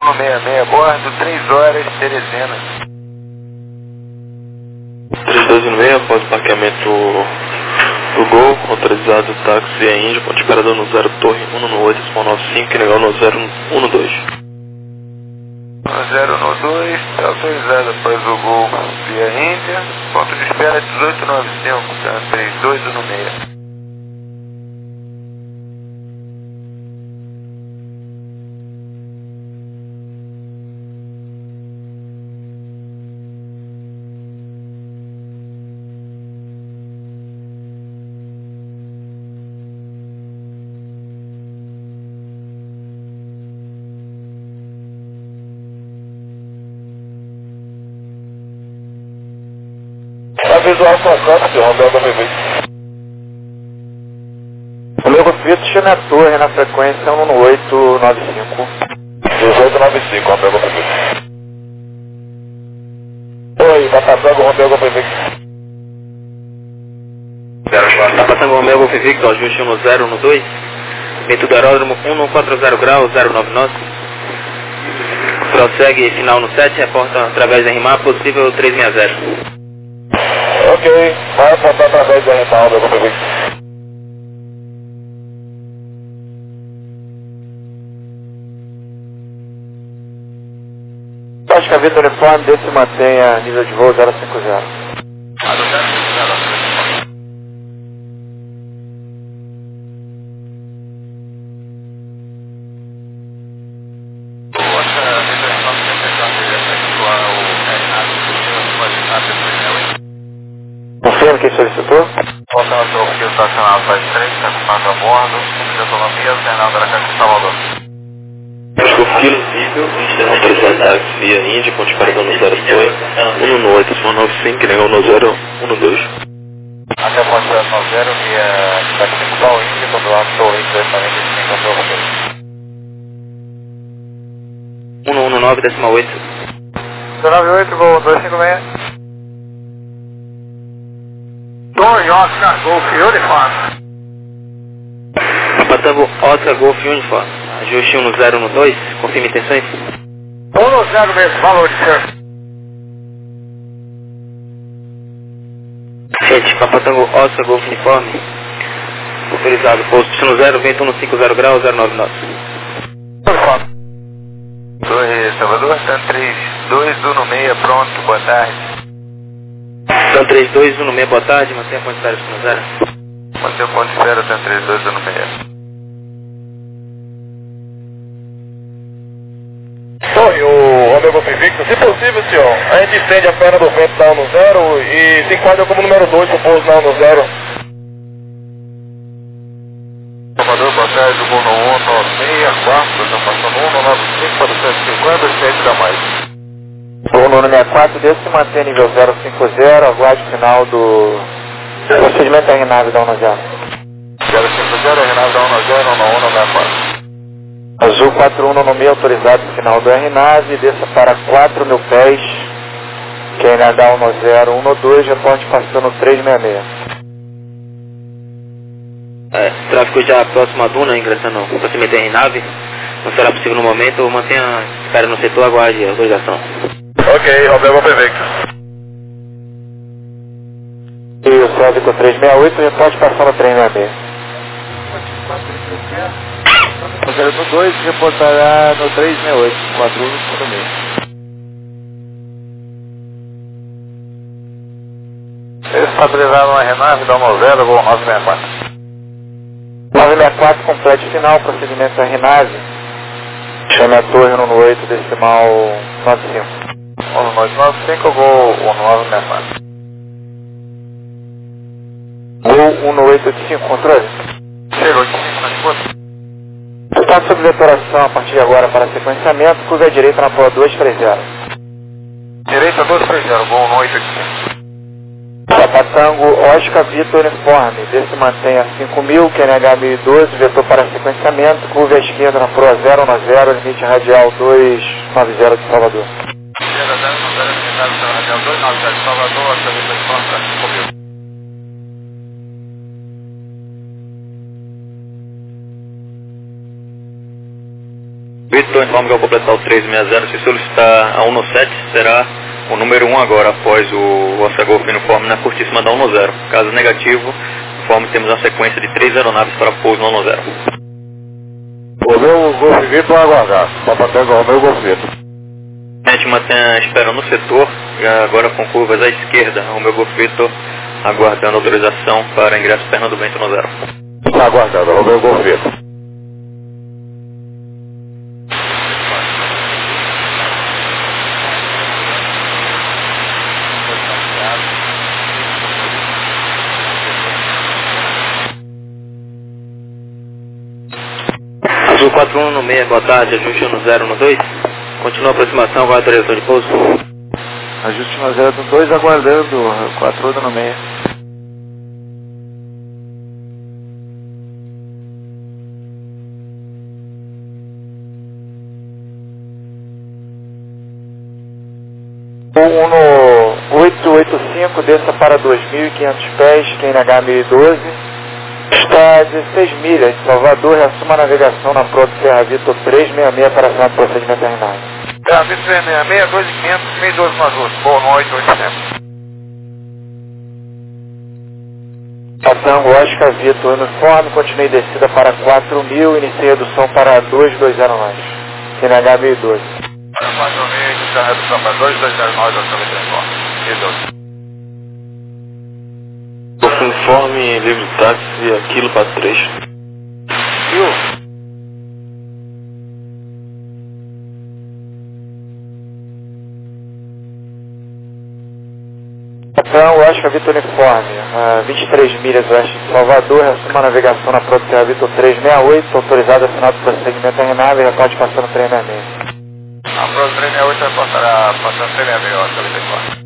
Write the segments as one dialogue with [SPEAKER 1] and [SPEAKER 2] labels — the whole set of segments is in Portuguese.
[SPEAKER 1] 66, bordo, 3 horas, Teresina.
[SPEAKER 2] 3216, após o parqueamento do Gol, autorizado táxi via Índia, ponto de esperador no 0 Torre 118.95, legal no 012.
[SPEAKER 1] 012, está autorizado após o Gol via Índia, ponto de espera 1895, tá? 3216.
[SPEAKER 3] Visual contato, Romeu Gomevich. Romeu Gomevich na torre, na frequência 1895. 1895, Romeu Gomevich. Oi, Batatango, Romeu Gomevich.
[SPEAKER 2] Batatango, Romeu Gomevich, ajuste 1012, vento do aeródromo 140 graus, 099. Prossegue final no 7, reporta através da RIMAR, possível 360.
[SPEAKER 3] Ok, vai apontar através da Rinaldo, Romeu Gomevich. Tática Vitor Uniforme, desse mantenha nível de voo 050. Confirma quem solicitou?
[SPEAKER 1] Voltando ao Rio Estacional faz 3, está ocupando a bordo, de autonomia, Fernando Aracaju, Salvador.
[SPEAKER 2] Escofilo nível, autorizado táxi via Índia, ponto de esperador no 0 Torre 118.95, legal no 012.
[SPEAKER 1] Até ponte 090 via táxi Igual Índia, quando a torre 245 até o Romeu.
[SPEAKER 2] 119.8.
[SPEAKER 1] 198, Gol 256. Torre Oscar Golf Uniforme.
[SPEAKER 2] Papatango Oscar Golf Uniforme, ajuste 1012, confirme intenções.
[SPEAKER 1] 110 mesmo, valor de senhor.
[SPEAKER 2] Gente, Papatango Oscar Golf Uniforme, autorizado, posto 0, vento 150 graus, 099.
[SPEAKER 1] Uniforme. Torre Salvador, TAN 3216, pronto, boa tarde.
[SPEAKER 2] TAN 3216, boa tarde, mantenha a quantidade de 0.
[SPEAKER 1] Mantenha o ponto de espera, TAN 3216.
[SPEAKER 3] Torre, o Romeu Gomevich, se possível, senhor, a gente estende a perna do vento na 10 e se enquadra como número 2 pro pouso na 10.
[SPEAKER 1] Salvador, boa tarde, Gol no 196, quarto, estão passando 195 para 150, 7 da mais.
[SPEAKER 3] Voo no 64, desse mantém nível 050, aguarde final do procedimento da RNAV da 10.
[SPEAKER 1] 050, Renato da 10, 164.
[SPEAKER 3] Azul 41 no meio, autorizado final do RNAV, desça para 4.000 pés, que é NH 1012, reporte passando 366.
[SPEAKER 2] Tráfego já próximo à duna, ingressando no procedimento da RNAV, não será possível no momento, mantenha espera no setor, aguarde a autorização.
[SPEAKER 3] Ok, Romeu Gomevich. E o Código 368, reporte passando 366. O 02 reportará no 368, 4 no meio.
[SPEAKER 1] Estabilizado na Renave, dá 10, Gol 964.
[SPEAKER 3] 964, complete final, procedimento da RNAV. Chame a torre 118, decimal 95.
[SPEAKER 1] 1995, Gol 1964.
[SPEAKER 3] Gol 1885, controle.
[SPEAKER 1] Chegou de 5 na disputa.
[SPEAKER 3] Está sob detoração a partir de agora para sequenciamento, curva à direita na Polo 230.
[SPEAKER 1] Direita 230, Gol 185.
[SPEAKER 3] Papatango Oscar Vitor Uniforme, desse mantém a 5.000, QNH 1012, vetor para sequenciamento, curva à esquerda na Pro 090, limite radial 290 de Salvador.
[SPEAKER 1] Esquerda 090, limite radial 290 de Salvador, essa lista de forma para 5.000.
[SPEAKER 4] Vitor, informe que ao completar o 360, se solicitar a 117, será o número 1 agora, após o Oscar Golf uniforme na curtíssima da 110. Caso negativo, informe temos uma sequência de 3 aeronaves para pouso na 110.
[SPEAKER 3] O meu Golf Vitor vai aguardar. Papa Tango Romeu Golf Vitor.
[SPEAKER 4] A gente mantém a espera no setor, e agora com curvas à esquerda, o meu Golf Vitor aguardando autorização para ingresso perna do vento no 0.
[SPEAKER 3] Está aguardando, o meu Golf Vitor.
[SPEAKER 2] Azul 4116, boa tarde, ajuste no 0 no 2. Continua a aproximação com a autorização de pouso.
[SPEAKER 3] Ajuste no 0 no 2, aguardando, 4 no meio. No 885, desça para 2.500 pés, QNH 1012. Está a 16 milhas de Salvador, reassuma a navegação na Proto Serra Vitor 366 para assinar o procedimento terminal.
[SPEAKER 1] Serra Vitor 366, 2.500, 1012 no azul. Boa noite, 800.
[SPEAKER 3] Tango Oscar Vitor uniforme, continue descida para 4.000, iniciei redução para 220 QNH 1012.
[SPEAKER 1] Para 4.000, iniciar a redução para 220 ao 1012.
[SPEAKER 2] Uniforme, livre táxi, aquilo para 3.
[SPEAKER 3] Então, Oscar Vitor uniforme, 23 milhas oeste de Salvador, reassuma a navegação na Proto Serra Vitor 368, autorizado assinado o procedimento terminal e já pode passar no 366.
[SPEAKER 1] A Proto 368 vai passar no 366, Oscar Vitor uniforme.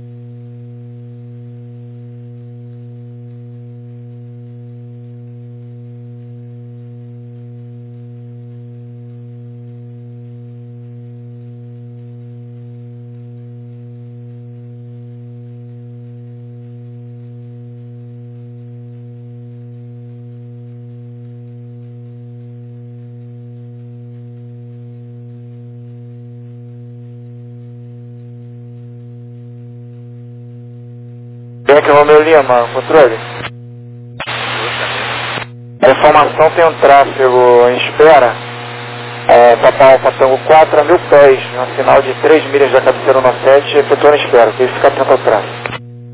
[SPEAKER 3] Bianchi Romeu Lima, controle. A informação tem um tráfego em espera. Papa Alfa Tango 4 a 1.000 pés, um sinal de 3 milhas da cabeceira 17, efetuando a espera, que ele fica atento ao tráfego.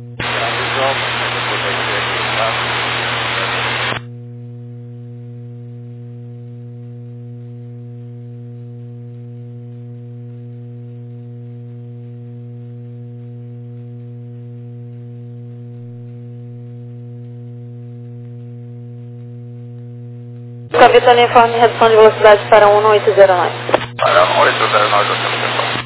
[SPEAKER 5] Vitor uniforme, redução de velocidade para 1809.
[SPEAKER 1] Para 1809, Oscar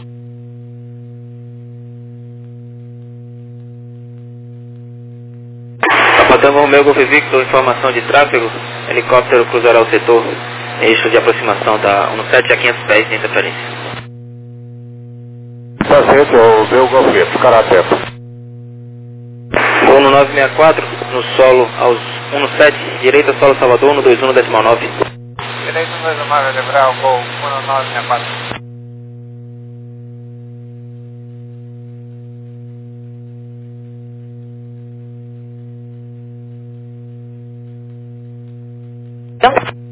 [SPEAKER 2] Papatango Romeu Golf Victor, informação de tráfego, helicóptero cruzará o setor, eixo de aproximação da 17 a 500 pés de interferência.
[SPEAKER 3] Perfeito, o meu Golf Victor, ficará atento.
[SPEAKER 2] Voo no 964, no solo aos 17, direita solo Salvador, no 21 decimal 9.
[SPEAKER 1] Direito 29, lembrar o gol 1964.
[SPEAKER 5] Então,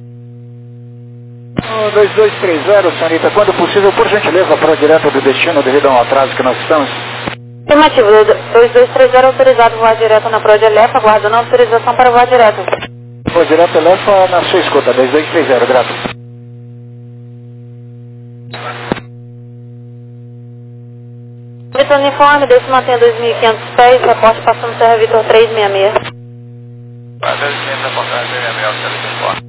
[SPEAKER 3] 2230, senhorita, quando possível, por gentileza, para direto do destino devido a um atraso que nós estamos.
[SPEAKER 5] afirmativo, 2230 autorizado voar direto na Proa de Elefa, aguardando autorização para voar direto.
[SPEAKER 3] Voa direto Elefa na sua escuta, 2230, grato.
[SPEAKER 5] Vitor uniforme, desce mantém 2.500 pés, reporte passando Serra Vitor 366.
[SPEAKER 1] Para 2.500, reportagem 366, Oscar Vitor uniforme.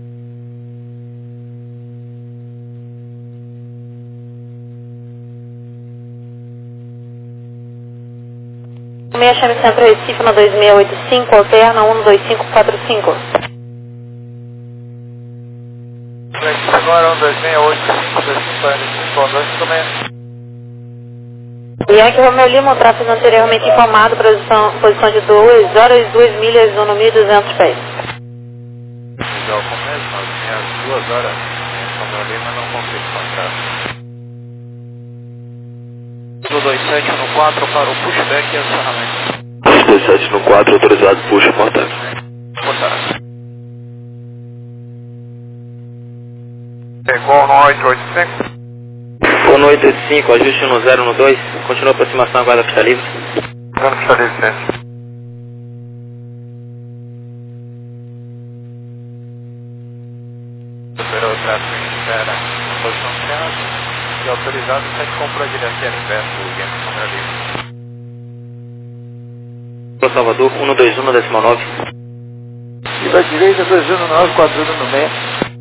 [SPEAKER 5] Meia chame Centro Recife na 2685, alterna 12545.
[SPEAKER 1] Agora 12685, 2545, 256.
[SPEAKER 5] Bianchi Romeu Lima, o tráfego anteriormente informado, posição de 2 horas e 2 milhas, no 1.200 pés.
[SPEAKER 1] Já o começo, nós tínhamos 2 horas, ali, mas não consigo encontrar.
[SPEAKER 3] 27 no 4 para o pushback e acionamento.
[SPEAKER 2] 27 no 4, autorizado, puxa, contato.
[SPEAKER 1] Contato. Pegou no 885.
[SPEAKER 4] Ficou no 885, ajuste no 0 no 2. Continua a aproximação, aguarda pista livre.
[SPEAKER 1] Dando pista livre, centro. Superou o tráfego em espera na posição certa e autorizado, você comprou a direção inverso do game câmera livre.
[SPEAKER 4] Pro Salvador, 121 no decimal 9.
[SPEAKER 3] E da direita 219, 41 no meio.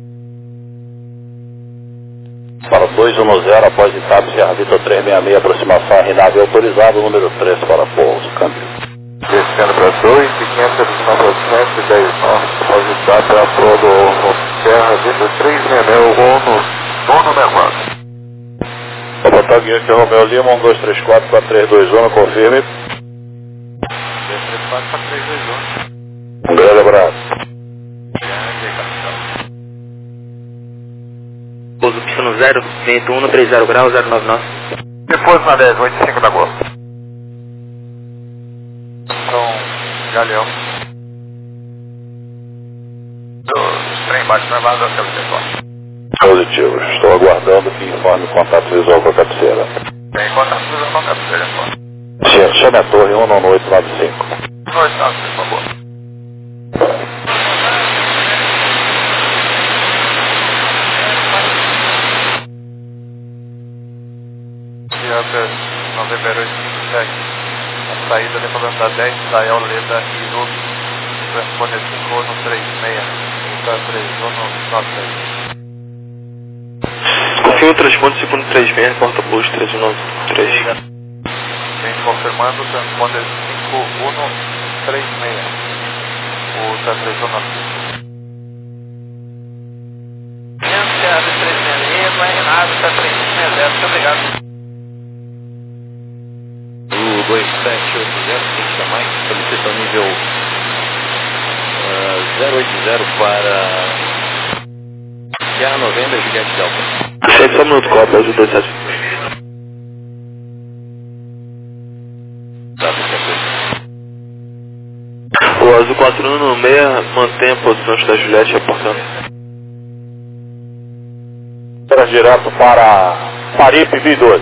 [SPEAKER 6] Para 210, após etapa Serra Vitor 366, aproximação RNAV autorizado, número 3 para pouso, câmbio.
[SPEAKER 1] Descendo para 2, 500 adicional para 710 norte, após etapa é a flor do Serra Vitor 366, nono negócio.
[SPEAKER 6] Botar Guinho Romeu Lima, 1234 para 321, confirme.
[SPEAKER 1] 234 para 321.
[SPEAKER 6] Um grande abraço.
[SPEAKER 1] Grande, capitão.
[SPEAKER 4] Pouso pista no 0, vento 1 no 30 graus, 099.
[SPEAKER 1] Depois na 10, 85 de agosto. Então, Galeão. Trem embaixo travado até o telefone.
[SPEAKER 6] Positivo. Estou aguardando que informe o contato visual com a cabeceira.
[SPEAKER 1] Tem contato visual com a cabeceira,
[SPEAKER 6] Chame a torre 19895.
[SPEAKER 1] 19895, por favor. Dianta Novembro 857. A saída lembrando da 10, Israel Leda e Rubi. Transponder 5 no 36. Então 3 no 93.
[SPEAKER 2] Confirma o transponder segundo 36, porta posto 313.
[SPEAKER 1] Vem confirmando o transponder 5136. O T319. Enfiado 366, vai Renato, T360, muito obrigado.
[SPEAKER 7] O 2780, tem que chamar, solicita o nível 080 para Sierra Novembro, Juliette Delta.
[SPEAKER 2] Chega só um minuto, cópia, ajuda 27.
[SPEAKER 7] Tá, perfeito.
[SPEAKER 2] O Azul 41 no 6, mantém a posição da Juliette apontando.
[SPEAKER 6] Era direto para Paripe V12.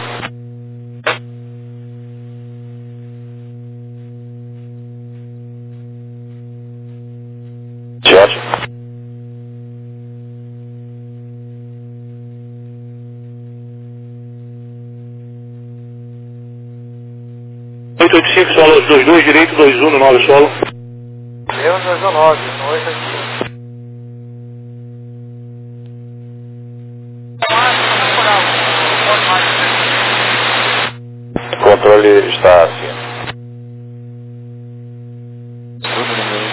[SPEAKER 6] Diante.
[SPEAKER 3] Solo 22, direito 21 no 9 solo.
[SPEAKER 1] Eu 19, no 85.
[SPEAKER 6] O controle está assim.
[SPEAKER 7] Tudo no meio.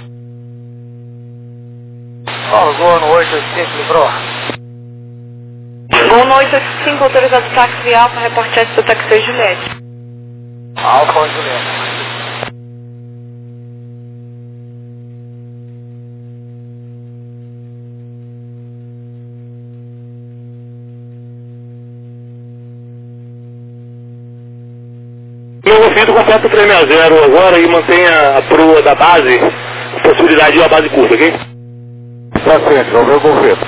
[SPEAKER 1] Largou no 85, livrou.
[SPEAKER 5] Voo no 885, autorizado táxi Alfa, reporte do táxi Juliette.
[SPEAKER 1] Alfa Juliette.
[SPEAKER 3] Meu ouvido completa 360 agora e mantenha a proa da base, possibilidade de uma base curta, ok?
[SPEAKER 6] Pra frente, vamos ver o governo.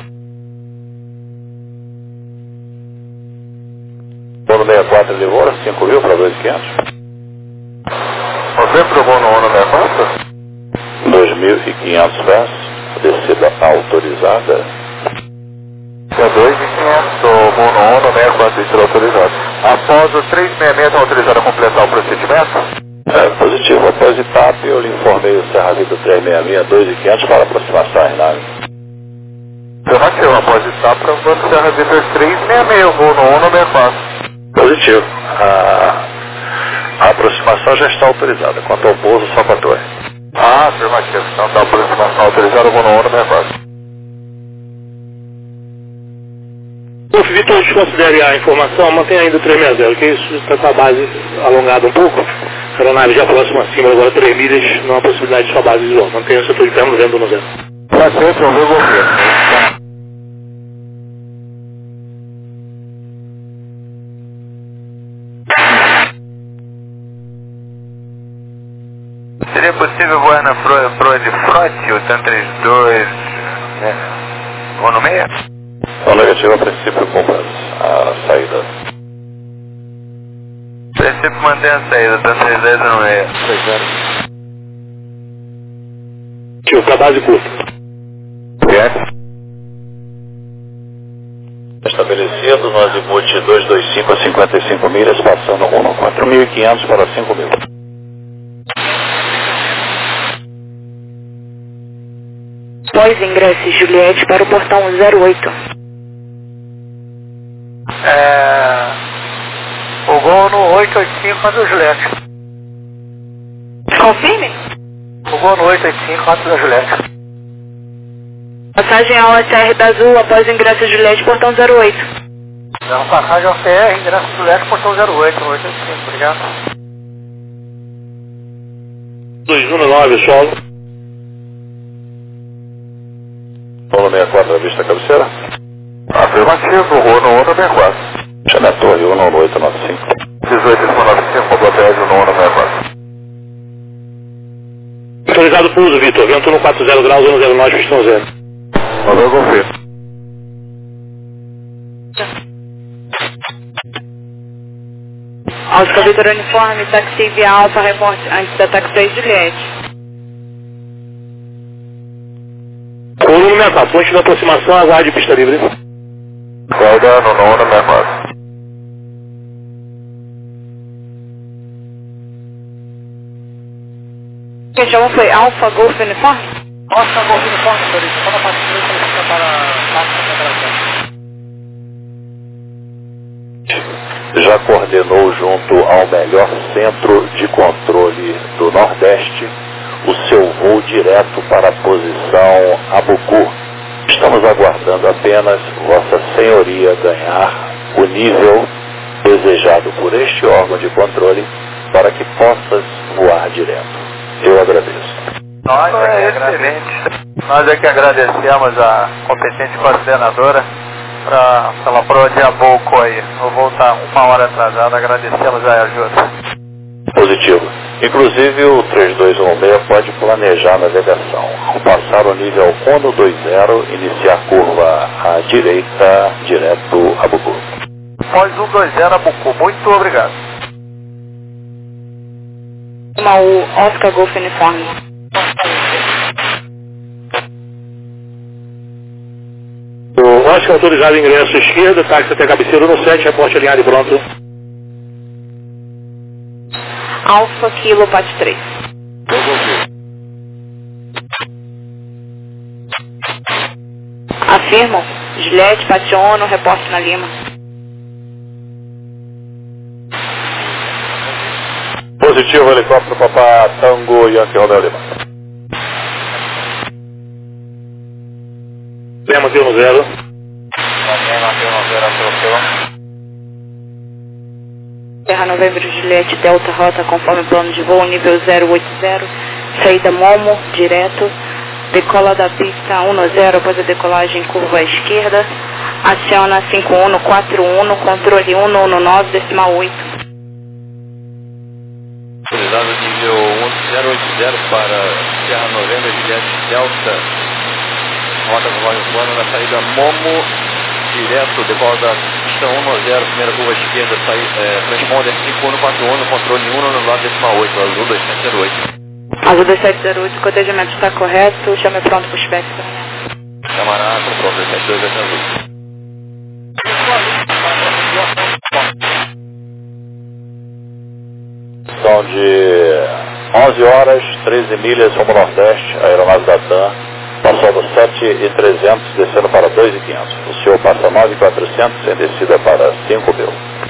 [SPEAKER 6] Voo no 64 levou, 5.000 para 2.500.
[SPEAKER 1] Você provou no ONU 64?
[SPEAKER 6] 2.500 versos, descida autorizada.
[SPEAKER 1] É 2.500, voo no ONU 64 será autorizado. Após o 366 está autorizado a completar o procedimento?
[SPEAKER 6] É, positivo. Após etapa, eu lhe informei o Serra Vitor 366, 2.500 para aproximação RNAV.
[SPEAKER 1] Afirmativo, após etapa, o Serra Vitor 366, voo no ONU 64.
[SPEAKER 6] Positivo. A aproximação já está autorizada. Quanto ao pouso, só com a torre.
[SPEAKER 1] Afirmativo. Então está a aproximação autorizada, voo no ONU 64.
[SPEAKER 3] Vitor, desconsidere a informação, mantenha ainda o 360, que isso está com a base alongada um pouco. A aeronave já próxima acima, agora 3 milhas, não há possibilidade de sua base visual. Mantenha o setor de termo vendo no zero.
[SPEAKER 1] Pra sempre, vamos ver o governo. possível voar na proa de frote, o TAN 32, ou no meio?
[SPEAKER 6] Então, negativo, a princípio, cumpra a saída.
[SPEAKER 1] A princípio, mantém a saída, TAN 32 no meio.
[SPEAKER 6] 30. Tio, pra base curta. Estabelecido no azimuth 225 a 55 milhas, passando rumo 4.500 para 5.000.
[SPEAKER 5] Pós ingresso Juliette para o portão 08.
[SPEAKER 3] O gol no 885 antes da Juliette.
[SPEAKER 5] Confirme.
[SPEAKER 3] O gol no 885 antes da Juliette.
[SPEAKER 5] Passagem ao SR da Azul após ingresso Juliette, portão 08.
[SPEAKER 3] Não, passagem ao CR, ingresso Juliette, portão 08, 885, obrigado.
[SPEAKER 6] 219, solo. Polo 64, a vista cabeceira?
[SPEAKER 1] Afirmativo, rua no 164.
[SPEAKER 6] Chame a torre, 19895.
[SPEAKER 1] 1895, completamente no 164.
[SPEAKER 6] Autorizado pouso, Vitor. Vento 140 graus, 109, pistão 0.
[SPEAKER 1] Valeu, confio.
[SPEAKER 5] Oscar Vitor Uniforme, táxi via Alfa, reporte antes da taxi Juliette.
[SPEAKER 6] Colo 164, ponte de aproximação, aguarde pista livre.
[SPEAKER 1] Guarda no 164.
[SPEAKER 5] Quem chamou foi Alfa Golf Uniforme?
[SPEAKER 3] Alfa Golf Uniforme, motorista. Só na parte de frente para a
[SPEAKER 6] Já coordenou junto ao melhor centro de controle do Nordeste o seu voo direto para a posição Abucu. Estamos aguardando apenas Vossa Senhoria ganhar o nível desejado por este órgão de controle para que possas voar direto. Eu agradeço.
[SPEAKER 1] Nós é que agradecemos a competente coordenadora pela prova de Abucu aí. Vou voltar 1 hora atrasado, agradecemos a ajuda.
[SPEAKER 6] Positivo. Inclusive o 3216 pode planejar a navegação. Ao passar o nível 120, iniciar a curva à direita, direto a Bucu.
[SPEAKER 1] Pós 120 Abucu, muito obrigado.
[SPEAKER 5] O Oscar Golf Uniforme.
[SPEAKER 6] O Oscar autorizado ingresso esquerda, táxi até cabeceira no 7, reporte alinhado e pronto.
[SPEAKER 5] Alfa Kilo Pat 3. Afirmo. Juliette, Pat 1, reporte na Lima.
[SPEAKER 6] Positivo, helicóptero Papá Tango Yankee Romeo Lima. Lema 0.
[SPEAKER 1] Lema 0,
[SPEAKER 5] Terra Novembro Juliette Delta Rota conforme plano de voo nível 080. Saída Momo, direto. Decola da pista 10 após a decolagem curva à esquerda. Aciona 5141, controle 119, decimal 8.
[SPEAKER 7] Autorizado nível 1080 para Terra Novembro Juliette Delta. Rota conforme o plano na saída Momo, direto, decola da pista 10, primeira curva esquerda, transponder 5141, controle 1 no lado decimal 8, azul 2708.
[SPEAKER 5] Azul 2708, o cotejamento está correto, chame pronto para o espectro.
[SPEAKER 7] Camarada, pronto, 2728 azul.
[SPEAKER 6] São de 11 horas, 13 milhas rumo Nordeste, a aeronave da TAM, passando 7.300, descendo para 2.500. O senhor passa 9.400, sem descida para 5.000.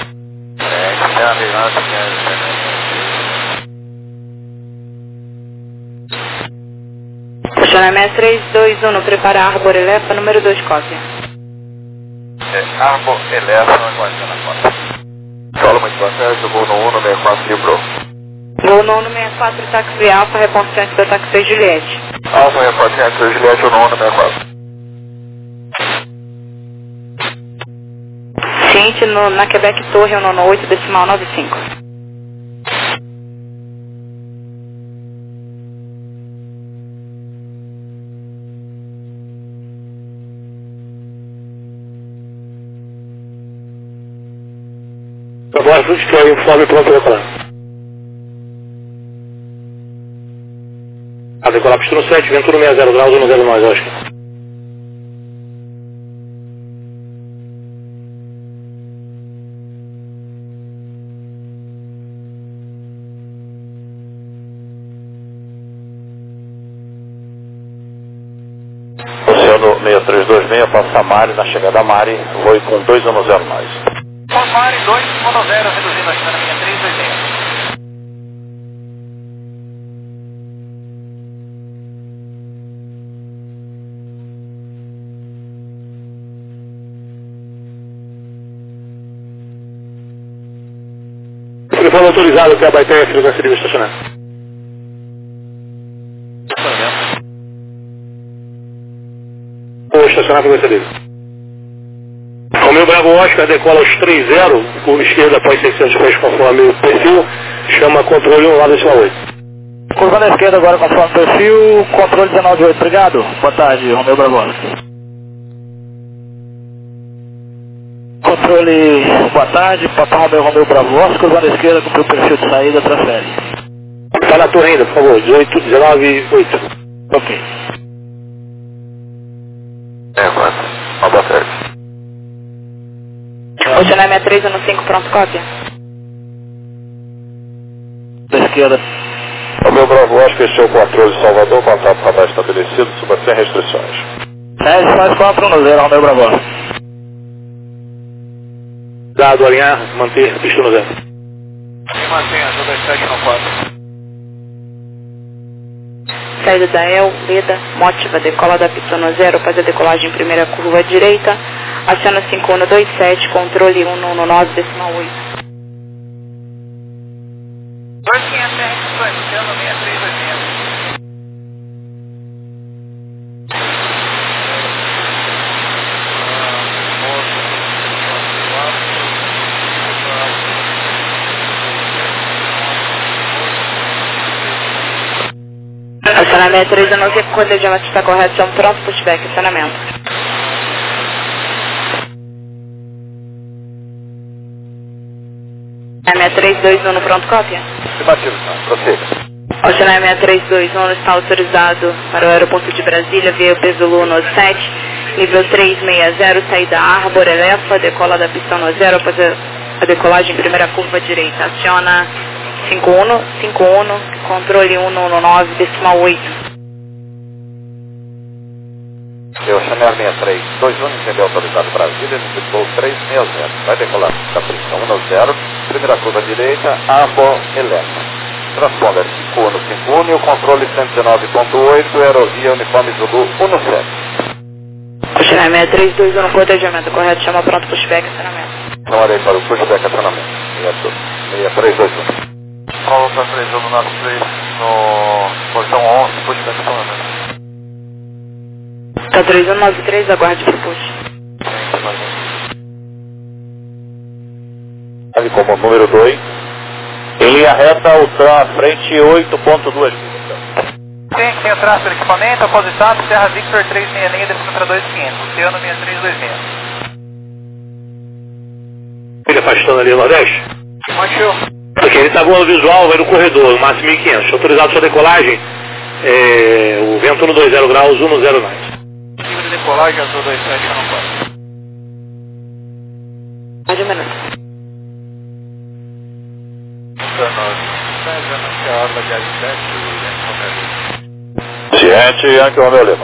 [SPEAKER 5] Questionamento 321, prepara a Arbor Elefa, número 2, cópia.
[SPEAKER 1] Arbor Elefa, aguardando a conta. Solo muito bom, Sérgio, voo no 164 librou.
[SPEAKER 5] Voo no 164, táxi Alfa, reporte antes da taxi Juliette.
[SPEAKER 1] Alfa, reporte antes da Juliette, no 164.
[SPEAKER 5] Ciente na Quebec Torre, 198, decimal 95.
[SPEAKER 8] Bravo, Destroy informe pronto para decolar. A decolar pista 7, Ventura 60 graus, 10 mais, Oscar.
[SPEAKER 6] Oceano 6326, passa Mari, na chegada a Mari, voe com 210 mais.
[SPEAKER 1] Mari 210, reduzindo aqui na linha 326.
[SPEAKER 8] Telefone autorizado para a Baité, frequência livre estacionar. Vou estacionar frequência livre. Romeu Bravo Oscar decola aos 30, curva esquerda após 600 pés conforme o perfil, chama controle 1 lado decimal 8.
[SPEAKER 3] Curva na esquerda agora conforme o perfil, controle 19.8, obrigado. Boa tarde, Romeu Bravo Oscar. Controle, boa tarde, Papa Romeu Bravo Oscar, curva na esquerda com o perfil de saída, transfere.
[SPEAKER 8] Está na torre ainda, por favor, 18, 19, 8.
[SPEAKER 3] Ok.
[SPEAKER 6] Boa tarde.
[SPEAKER 5] Oceano 6315, pronto, cópia.
[SPEAKER 3] Da esquerda.
[SPEAKER 6] Romeu Bravo Oscar, este é o controle de Salvador, contato radar estabelecido, suba sem restrições.
[SPEAKER 3] 10 mais 410, Romeu Bravo Oscar.
[SPEAKER 8] Dado, alinhar, manter, pista no 0.
[SPEAKER 1] Mantenha, 27 no 4.
[SPEAKER 5] Saída da El, Leda, Mótiva, decola da pista no 0, faz a decolagem primeira curva à direita, aciona 5127, controle 119, decimal 8.
[SPEAKER 1] 2500 R, Oceano 6326.
[SPEAKER 5] Oceano 6315, coordenamento está correto, chama pronto, pushback, acionamento. Oceano 6321, pronto, cópia.
[SPEAKER 6] Afirmativo, prossiga.
[SPEAKER 5] Oceano 6321 está autorizado para o aeroporto de Brasília, via Pesulu no 7, nível 360, saída Arbor, Elefa, decola da pista no 0, após a decolagem primeira curva à direita, aciona 5151, controle 119, decimal 8.
[SPEAKER 6] Oceano 6321, entendeu autorizado Brasília, nível 360, vai decolar da pista 10, primeira curva à direita, Arbor, Elefa. Transponder 5151 e o controle 119.8, aerovia uniforme Zulu 17.
[SPEAKER 5] Oceano 6321, protegimento correto, chama pronto, pushback, acionamento.
[SPEAKER 6] Não arei para o pushback, acionamento. 6321.
[SPEAKER 1] Paulo para 3193 no portão 11, pushback, acionamento.
[SPEAKER 5] Tá 3193, aguarde para o push.
[SPEAKER 6] Ali como número 2. Em linha reta, o trem à frente 8.2.
[SPEAKER 1] Tem o traço do equipamento, apositado, Serra Victor 366, descendo para 2500, Oceano 6326.
[SPEAKER 8] Ele afastando ali no Nordeste?
[SPEAKER 1] Manchou.
[SPEAKER 8] Porque ele está voando visual, vai no corredor, no máximo 1500. Autorizado sua decolagem, o vento no 20 graus, 10 mais.
[SPEAKER 1] Nível de decolagem, azul 27, não pode.
[SPEAKER 5] Mais um minuto.
[SPEAKER 6] Ciente, Yankee Romeo Lima.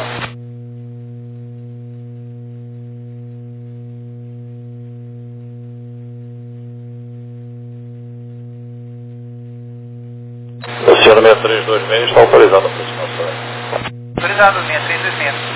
[SPEAKER 6] Oceano 6326 está autorizado a aproximação.
[SPEAKER 1] Autorizado, 6326.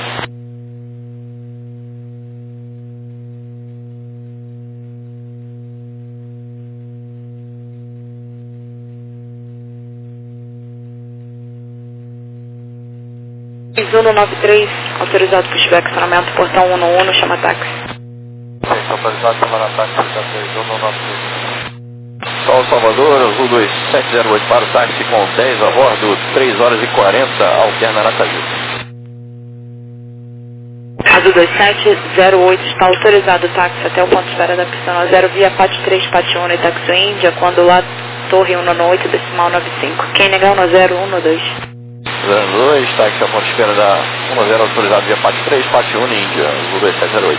[SPEAKER 5] Zuno 93, autorizado pushback, acionamento, portão 111, chama táxi.
[SPEAKER 1] Está autorizado, chama na táxi, Zuno 93. Sol Salvador, Azul 2708 para o táxi com 10 a bordo, 3 horas e 40, alterna Natalio.
[SPEAKER 5] Azul 2708 está autorizado o táxi até o ponto de espera da pista 0 via PAT 3, PAT 1 e táxi Índia, quando lá Torre 198, decimal 95. Quem negar 1012.
[SPEAKER 7] 02, táxi a ponto de espera da 10 autorizado via PAT 3, PAT 1 Índia, Azul 2708.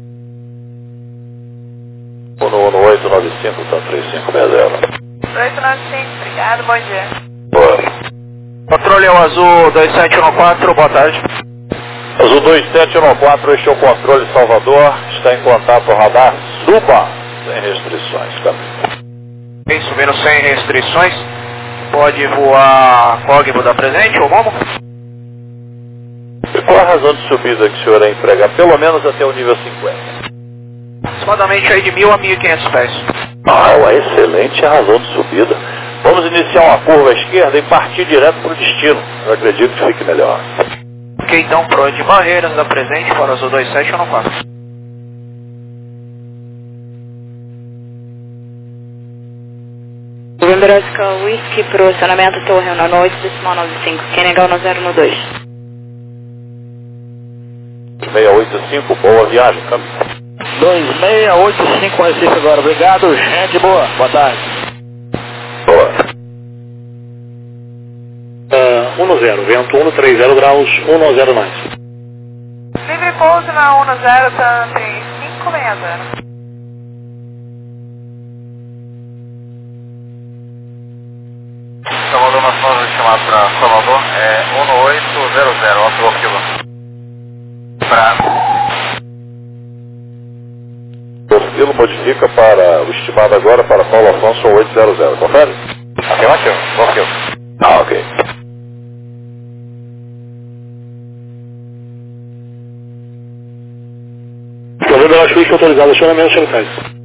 [SPEAKER 6] 11895, tá 3560.
[SPEAKER 5] 895, obrigado, bom dia.
[SPEAKER 6] Boa.
[SPEAKER 3] Controle é o Azul 2714, boa tarde.
[SPEAKER 6] Azul 2714, este é o controle Salvador, está em contato radar, suba, sem restrições, caminho.
[SPEAKER 3] Bem, subindo sem restrições, pode voar Cogbo da presente ou Momo?
[SPEAKER 6] E qual a razão de subida que o senhor é empregar? Pelo menos até o nível 50.
[SPEAKER 3] Aproximadamente aí de 1.000 a 1.500 pés.
[SPEAKER 6] Ah, uma excelente razão de subida. Vamos iniciar uma curva à esquerda e partir direto para o destino. Eu acredito que fique melhor.
[SPEAKER 3] Ok, então, pro de Barreiras da presente para o Azul 2714.
[SPEAKER 5] Novembro Oscar Whisky pro acionamento Torre 198, decimal 95. Quem negar 1012.
[SPEAKER 6] 685, boa viagem, caminho.
[SPEAKER 3] 2685 Recife agora, obrigado, gente boa, boa tarde.
[SPEAKER 6] Boa.
[SPEAKER 8] 10, vento 130 graus, 110 mais.
[SPEAKER 5] Livre pouso na 10, tá 3560.
[SPEAKER 1] Salvador, nós vamos chamar para Salvador, 1800, Oscar Kilo.
[SPEAKER 6] O quilo modifica para o estimado agora para Paulo Afonso 800, confere?
[SPEAKER 1] Afirmativo, bom quilo.
[SPEAKER 6] Ah, ok.
[SPEAKER 8] Novembro Oscar Whisky autorizado, acionamento centrais.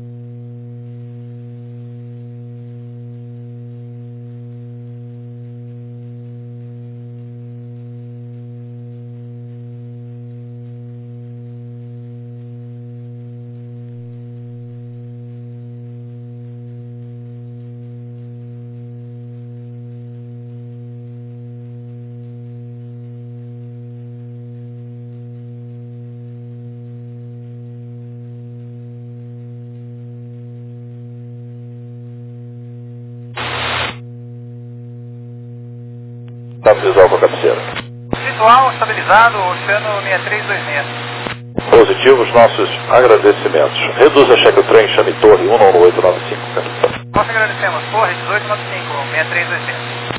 [SPEAKER 6] Dá visual com a cabeceira.
[SPEAKER 1] Visual estabilizado, Oceano 6326.
[SPEAKER 6] Positivos, nossos agradecimentos. Reduz a cheque o trem, chame Torre 11895.
[SPEAKER 1] Nós agradecemos, Torre 1895, 6326.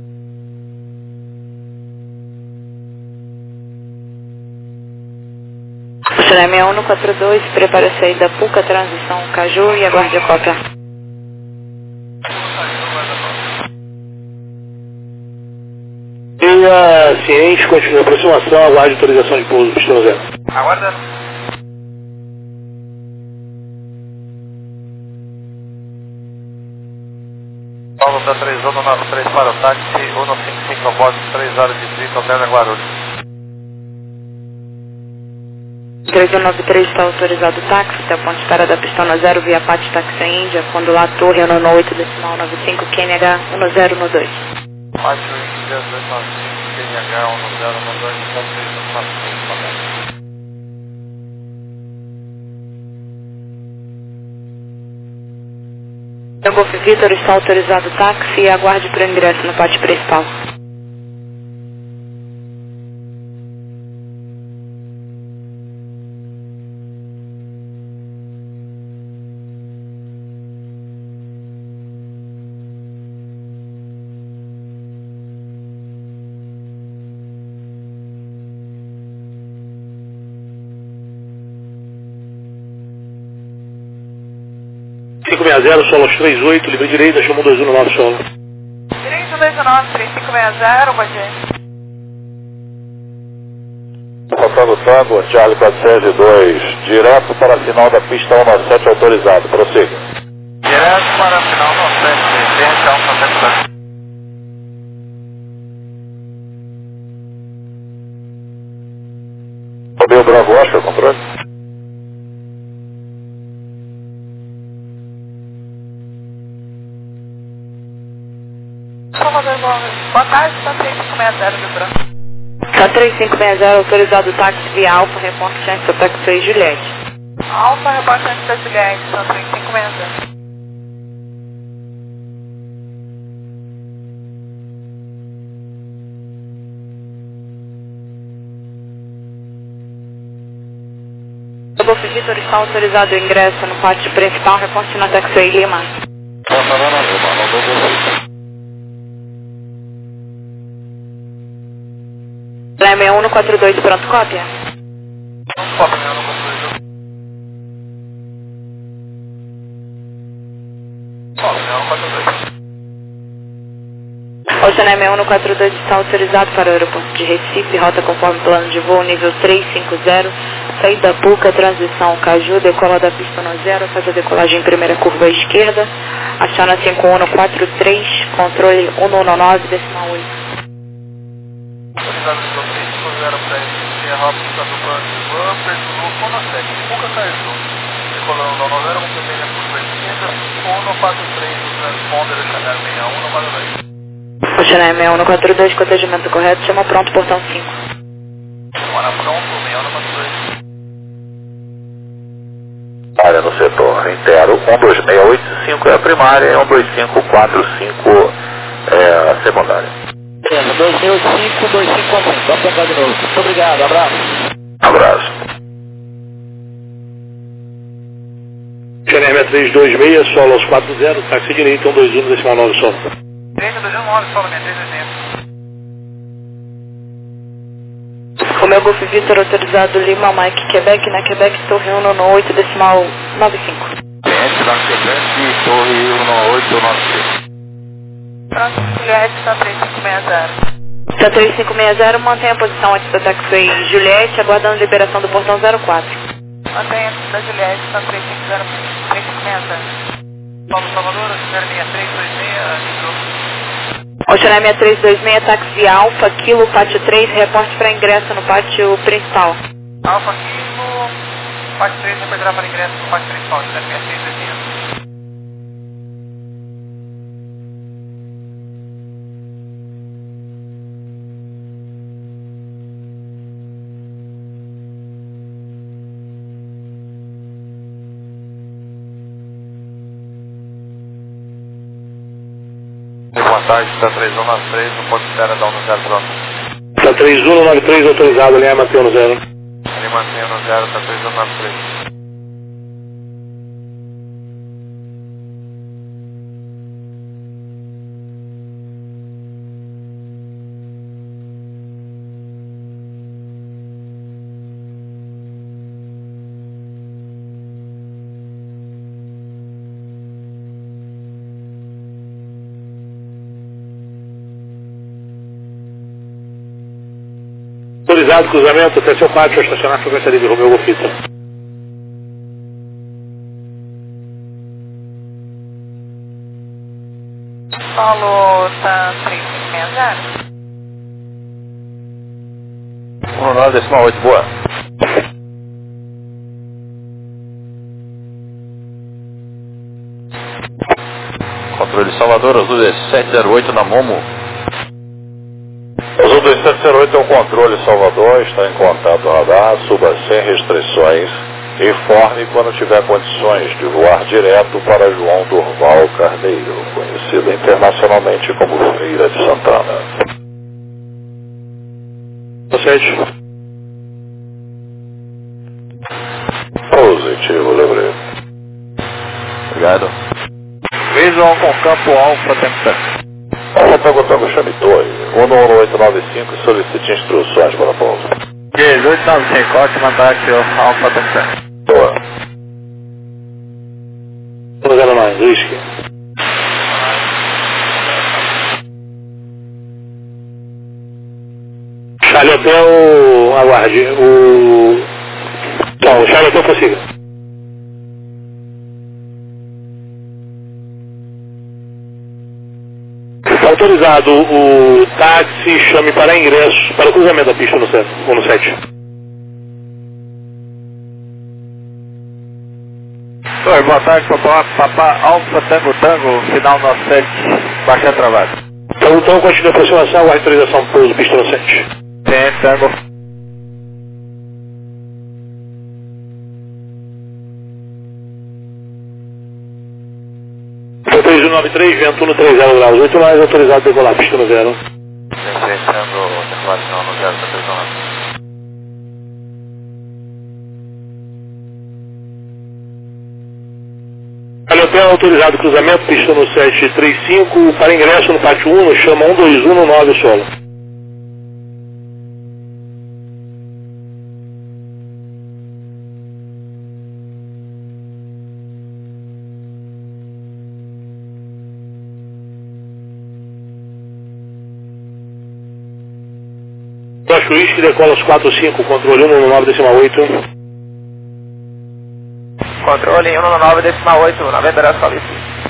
[SPEAKER 5] Xereme 142, prepara a saída Puca, transição Caju e aguarde a cópia.
[SPEAKER 8] Tenha ciente, continue a aproximação, aguarde autorização de pouso, pistão 0.
[SPEAKER 1] Aguardando. Paulo da 3193 para o táxi, 155 após 3 horas de 30, Hotel Guarulhos.
[SPEAKER 5] 3193 está autorizado o táxi até o ponto de espera da pista 0 via PAT Táxi Índia, quando lá Torre 198, decimal 95, QNH 1012.
[SPEAKER 1] Pátio Índia 295, QNH 1012, 395.
[SPEAKER 5] Golf Vitor está autorizado o táxi e aguarde para o ingresso no pátio principal.
[SPEAKER 8] Solos 38, livre direita, chama 219 solo.
[SPEAKER 5] Direito 219, 3560, bom dia.
[SPEAKER 6] Faltando tango, Charlie 402, direto para a final da pista 197 autorizado, prossiga.
[SPEAKER 1] Direto para a final 97, frente ao 197.
[SPEAKER 6] Romeu Bravo Oscar, controle?
[SPEAKER 5] Boa tarde, está 3560 do Branco. Só 3560, autorizado táxi via Alfa, reporte antes da taxi Juliette.
[SPEAKER 1] Alfa, reporte antes da Juliette, só 3560.
[SPEAKER 5] O Golf Vitor está autorizado o ingresso no pátio principal, reporte na taxi Lima. Leme 6142, pronto, cópia?
[SPEAKER 1] Cópia, 6142. Cópia, 6142.
[SPEAKER 5] Ocean 6142 está autorizado para o aeroporto de Recife, rota conforme plano de voo nível 350, saída Puca, transição Caju, decola da pista no 0, faz a decolagem em primeira curva à esquerda, aciona 5143, controle 119, decimal 8.
[SPEAKER 1] Autorizado nível 350 para esse rota do plano de voo, pressionou com na 7, Puca Caju, decolando ao 90 com primeira curva à esquerda, 143, o transponder Chanel 6142.
[SPEAKER 5] Ocean 6142, cotejamento correto, chama pronto, portão 5.
[SPEAKER 1] Semana pronto, 6142.
[SPEAKER 6] Área no setor inteiro, 12685 é a primária e 12545 é a secundária.
[SPEAKER 3] 2085, 2545, vamos tocar de novo. Muito obrigado, abraço.
[SPEAKER 6] Abraço.
[SPEAKER 8] Xané 326, solo aos 40, táxi direito, 121, decimal 9, solo.
[SPEAKER 1] 329, solo 360.
[SPEAKER 5] O meu Golf Vitor autorizado Lima, Mike, Quebec, na Quebec, Torre 198, decimal 95.
[SPEAKER 3] Cliente da Quebec, Torre 19895.
[SPEAKER 1] Pronto, Juliette, está 3560.
[SPEAKER 5] Está 3560, mantenha a posição antes da taxi Juliette, aguardando liberação do portão 04.
[SPEAKER 1] Mantenha antes da Juliette, está 350, 3560. Paulo Salvador, linha 326,
[SPEAKER 5] Ocean 6326, táxi Alfa, Kilo, pátio 3, reporte para ingresso no pátio principal.
[SPEAKER 1] Alfa Kilo, pátio 3, repetirá para ingresso no pátio principal, linha 6326. Boa tarde, está 3193, não pode esperar dar um no 0 pronto.
[SPEAKER 8] Está 3193 autorizado, linha mantém no 0.
[SPEAKER 1] Ele mantém no 0, está 3193.
[SPEAKER 8] Autorizado cruzamento até seu pátio, estacionar frequência livre, Romeu Golf Vitor.
[SPEAKER 1] Paulo, está 3560.
[SPEAKER 6] 19, decimal 8, boa. Controle Salvador, Azul 708 na Momo. Azul 2708 é o controle Salvador, está em contato radar, suba sem restrições, informe quando tiver condições de voar direto para João Durval Carneiro, conhecido internacionalmente como Feira de Santana.
[SPEAKER 8] Positivo.
[SPEAKER 6] Positivo, lembrei. Obrigado.
[SPEAKER 3] Visual com campo Alfa Tempestade.
[SPEAKER 6] Alfa Tango chame Torre, 11895, solicite instruções para a pouso.
[SPEAKER 3] 1895, ótima tarde, Alfa Tempestade.
[SPEAKER 6] Boa.
[SPEAKER 8] 09, whisky. Charlie Hotel, aguarde. Não, o Charlie Hotel prossiga. Autorizado o táxi, chame para ingresso, para o cruzamento da pista no 7.
[SPEAKER 3] Oi, boa tarde, Papá Alfa Tango, final 97, baixa travada.
[SPEAKER 8] Então continua a aproximação, a autorização pouso, pista no 7.
[SPEAKER 3] Tem, Tango.
[SPEAKER 8] Foi 3193, vento 130 graus, 8 mais, autorizado a decolar, pista no 0.
[SPEAKER 1] Tango, declaração no 0, tá 319.
[SPEAKER 8] Hotel autorizado cruzamento, pista no 735, para ingresso no pátio 1, chama 121 no 9 solo. Baixo Whisky, decola os 45, controle 1 no 9 decimal 8.
[SPEAKER 3] Controle 1 no 9 decimal 8, November Oscar.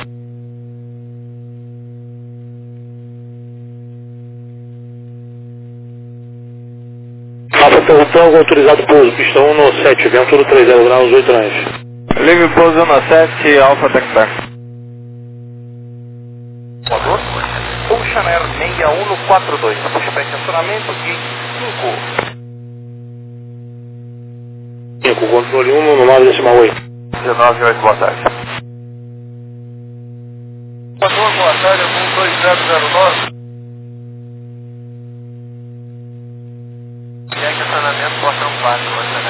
[SPEAKER 8] Alfa Tango autorizado pouso, pista 1 no 7, vento no 30 graus, 8 tranches.
[SPEAKER 3] Livre pouso 1 no 7, Alfa Tango.
[SPEAKER 1] Motor, Ocean Air 6142, puxa para estacionamento de 5.
[SPEAKER 8] 5, controle 1 no 9 decimal 8.
[SPEAKER 1] 198, boa tarde. Motor, boa tarde, 12009. E aí, estacionamento, portão 4,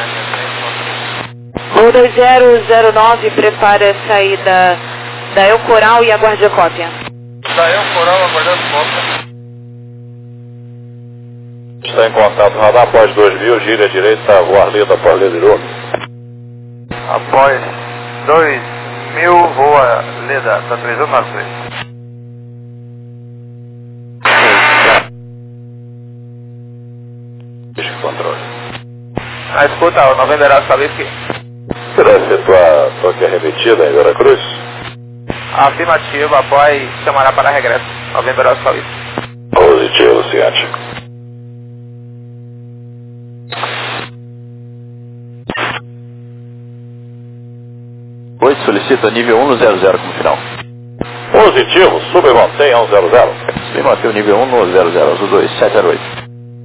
[SPEAKER 1] estacionamento 3,
[SPEAKER 5] 9, prepara a saída da El Coral e aguarde a cópia.
[SPEAKER 1] Da El Coral, aguardando cópia.
[SPEAKER 6] Está em contato, radar após 2000, gira à direita, voar lida após Lediru.
[SPEAKER 1] Após 2000, voa Leda, tá 3193.
[SPEAKER 6] Controle.
[SPEAKER 3] Escuta, o November Oscar Whisky.
[SPEAKER 6] Será efetuar toque arremetida em Veracruz?
[SPEAKER 3] Afirmativo, após chamará para regresso. November Oscar Whisky.
[SPEAKER 6] Positivo, ciente.
[SPEAKER 7] Oi, solicita nível 1 no 00 como final.
[SPEAKER 6] Positivo, submantenha 100.
[SPEAKER 7] Subir mantém o nível 1 no 00, azul 2, 708.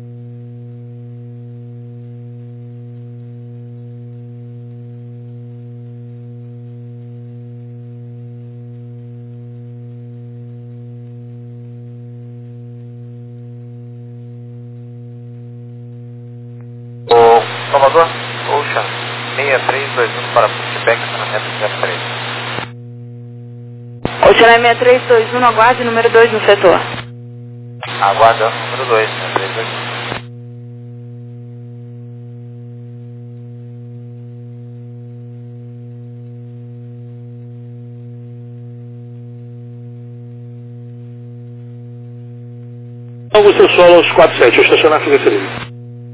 [SPEAKER 1] Salvador, Ocean 6321 para pushback, estacionamento 03.
[SPEAKER 5] Ocean 6321, aguarde número 2 no setor.
[SPEAKER 1] Aguarda número 2, né? 321.
[SPEAKER 8] Augusto Solo aos 47, o estacionar fica livre.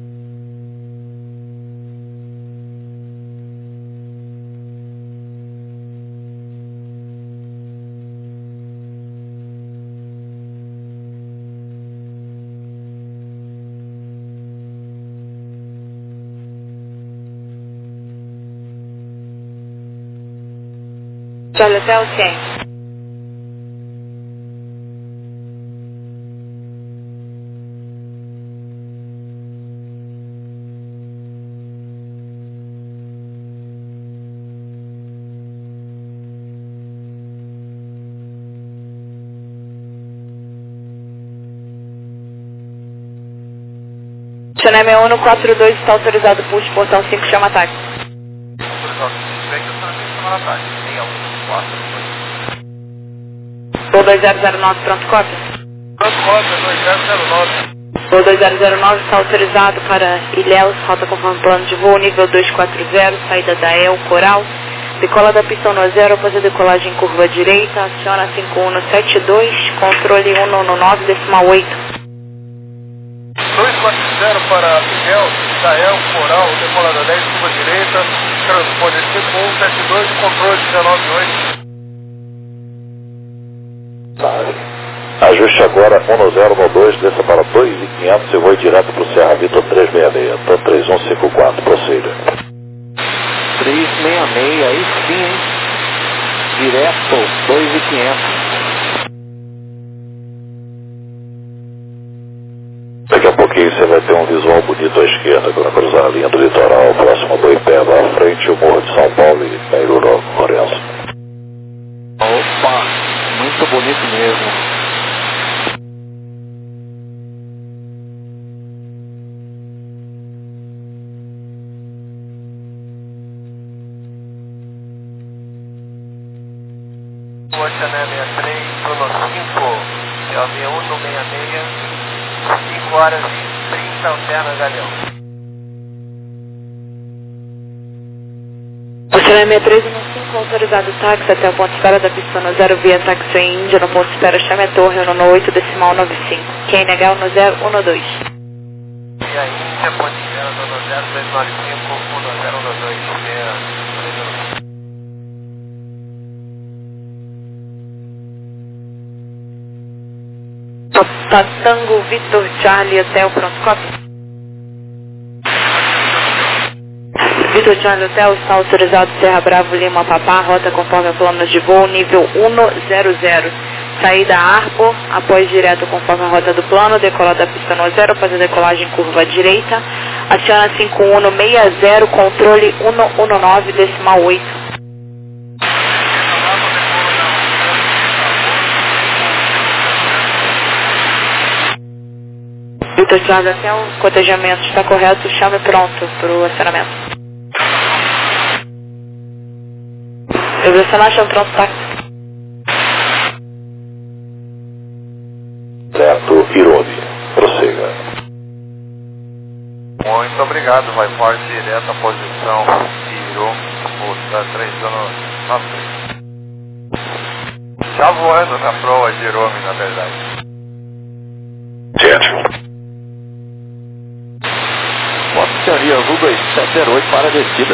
[SPEAKER 5] Charlie Hotel 100. Chanel 6142 está autorizado por portão 5, chama ataque.
[SPEAKER 1] Autorizado pushback, estacionamento semana ataque. 6114.
[SPEAKER 5] Voo 2009, pronto, cópia.
[SPEAKER 1] Pronto, cópia, 2009.
[SPEAKER 5] Voo 2009 está autorizado para Ilhéus, rota conforme plano de voo, nível 240, saída da El Coral. Decola da pista 10, após a decolagem em curva direita, aciona 5172, controle 199, decimal 8.
[SPEAKER 1] 240 para Miguel, Israel, Coral, decolada 10, curva direita, transponder 5172, controle 198.
[SPEAKER 6] Ajuste agora 1 no 0 no 2, desça para 2.500 e voe direto para o Serra Vitor 366, então 3154, prossiga.
[SPEAKER 3] 366, aí sim, hein? Direto, 2.500.
[SPEAKER 6] Daqui a pouquinho você vai vai ter um visual bonito à esquerda quando cruzar a linha do litoral, próximo a Boipeba, à frente o Morro de São Paulo e Cairo Lourenço.
[SPEAKER 7] Opa, muito bonito mesmo.
[SPEAKER 1] Oceané 63, Bruno 5, LV 1 no 66, 5 horas e 30, alterna Galeão.
[SPEAKER 5] Oceané 63 no 5, autorizado táxi até o ponto de espera da pista no 0 via táxi em Índia, no ponto de espera chame a torre no 8 decimal 95, QNH no 012.
[SPEAKER 1] Via Índia, ponto de espera no 0295, 1012,
[SPEAKER 5] Tango Victor Charlie Hotel, pronto, copy. Victor Charlie Hotel está autorizado Serra Bravo Lima Papá, rota conforme o plano de voo, nível 100. Saída Arbor, após direto conforme a rota do plano, decola da pista no 0, fazer decolagem curva direita, aciona 5160, controle 119, decimal 8. Victor Charlie Hotel, o cotejamento está correto, chame pronto para o acionamento. Eu vou acionar, chame pronto, táxi.
[SPEAKER 6] Certo, Irone, prossiga.
[SPEAKER 1] Muito obrigado, vai forte direto à posição Iro, está 3 anos 93. Já voando na proa de Irome, na verdade.
[SPEAKER 6] Certo.
[SPEAKER 7] Oceania Azul 2708 para a descida.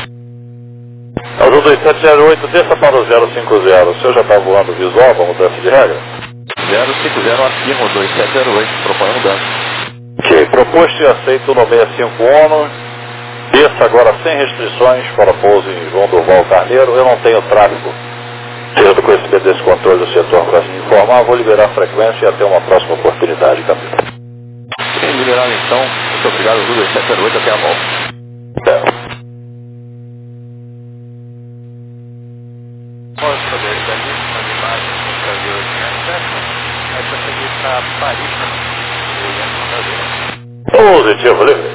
[SPEAKER 6] Azul 2708, desça para o 050. O senhor já está voando visual com mudança de regra?
[SPEAKER 7] 050 acima, 2708, propõe mudança.
[SPEAKER 6] Ok, proposto e aceito no 65 ONU. Desça agora sem restrições para pouso em João Durval Carneiro. Eu não tenho tráfego. Seja do conhecimento desse controle do setor para me informar, vou liberar a frequência e até uma próxima oportunidade, Camilo.
[SPEAKER 7] Bem liberado então, muito obrigado, Azul 2708, até a volta.
[SPEAKER 1] Posso poder dar as imagens do Brasil 807, é para seguir para Paris,
[SPEAKER 6] Positivo, livre.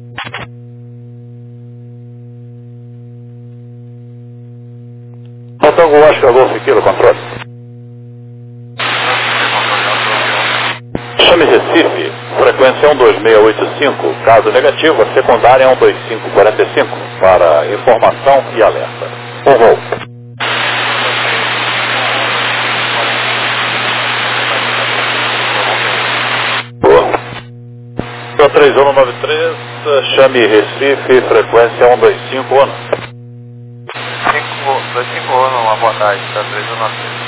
[SPEAKER 6] Tango Oscar Golf Kilo, controle. Chame Recife, frequência 12685, caso negativo, a secundária 12545, para informação e alerta. Um voo. Boa. 3193, chame Recife, frequência 125 ano.
[SPEAKER 1] 25 anos, uma boa tarde, está 3193.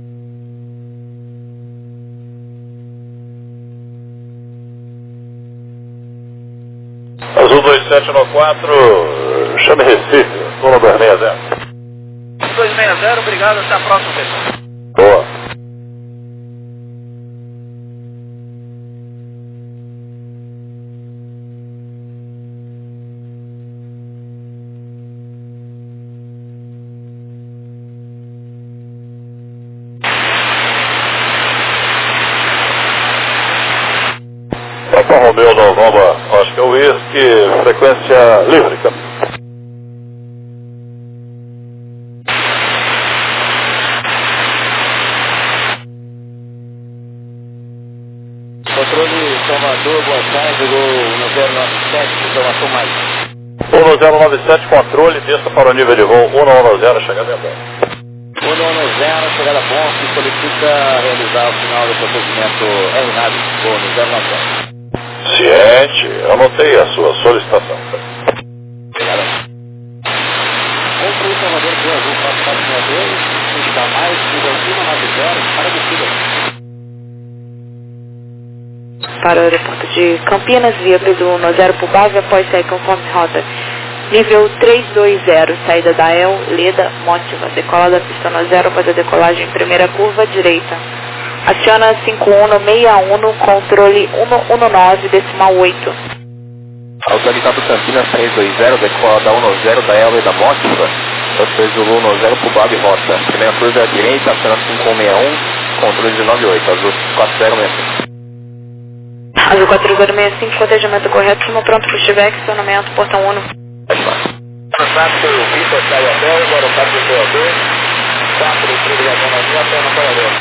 [SPEAKER 6] Azul 2794, chame Recife, Zona 260.
[SPEAKER 1] 260, obrigado, até a próxima, pessoal.
[SPEAKER 6] Boa. Papa Romeu November, Oscar Whisky, frequência livre, Camilo.
[SPEAKER 7] Controle Salvador, boa tarde, gol 1097, informação mais.
[SPEAKER 6] 1097, controle, desça para o nível de voo 110, chegada em
[SPEAKER 7] 110, chegada bom, que solicita realizar o final do procedimento R-Rádio, gol no 090.
[SPEAKER 6] Ciente, eu anotei a sua solicitação.
[SPEAKER 7] Obrigado. Controle Salvador, Boa Azul, 4462, está mais, nível 190, para a descida.
[SPEAKER 5] Para o aeroporto de Campinas, via Pedro 10 por base, após sair conforme rota. Nível 320, saída da El, Leda, Mótiva, decola da pista no 0, fazer decolagem em primeira curva, direita. Aciona 5161, controle 119,8.
[SPEAKER 7] Autorizado Campinas 320, decola da 10 da Elba e da Motiva. Transfer Zulu 10 pro Bob Rota. Primeira curva à direita, acionando 5161, controle de 98, azul 4065.
[SPEAKER 5] Azul 4065, cotejamento correto, estamos pronto para o Chivex, acionamento, portão 1.
[SPEAKER 3] Contato Vitor Caio Hotel, aeroporto do CO2, 4 ligação na linha, até na Parador.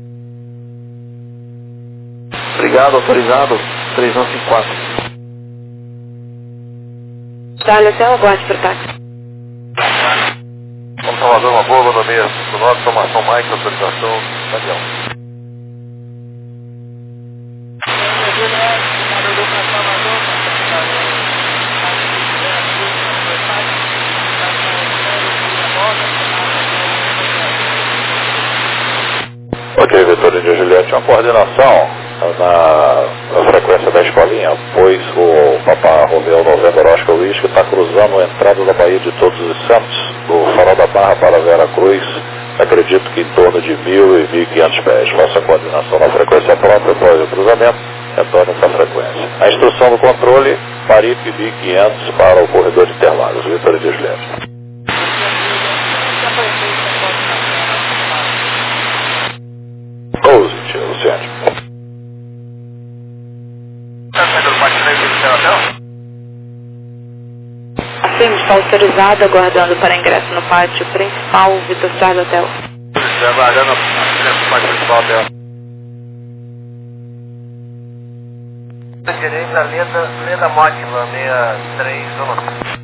[SPEAKER 1] Obrigado, autorizado 3154.
[SPEAKER 5] Charlie Hotel, aguarde para o táxi.
[SPEAKER 1] Vamos Salvador, uma boa rodovia, do nosso, formação Mike, autorização, Daniel.
[SPEAKER 6] Ok, Vitor India Juliette, uma coordenação na frequência da escolinha, pois o Papa Romeu Novembro Oscar Whisky está cruzando a entrada da Baía de Todos os Santos, do Farol da Barra para Vera Cruz, acredito que em torno de 1.000 e 1.500 pés. Faça a coordenação na frequência própria após o cruzamento, retorne essa frequência. A instrução do controle, Maripe 1.500 para o corredor de Interlagos, Vitor India Juliette. Luciane.
[SPEAKER 5] Afirma, está autorizado, aguardando para ingresso no pátio principal, Vitor Charlie Hotel.
[SPEAKER 1] Aguardando no pátio principal hotel. Direita, Leda Mótima, 6319.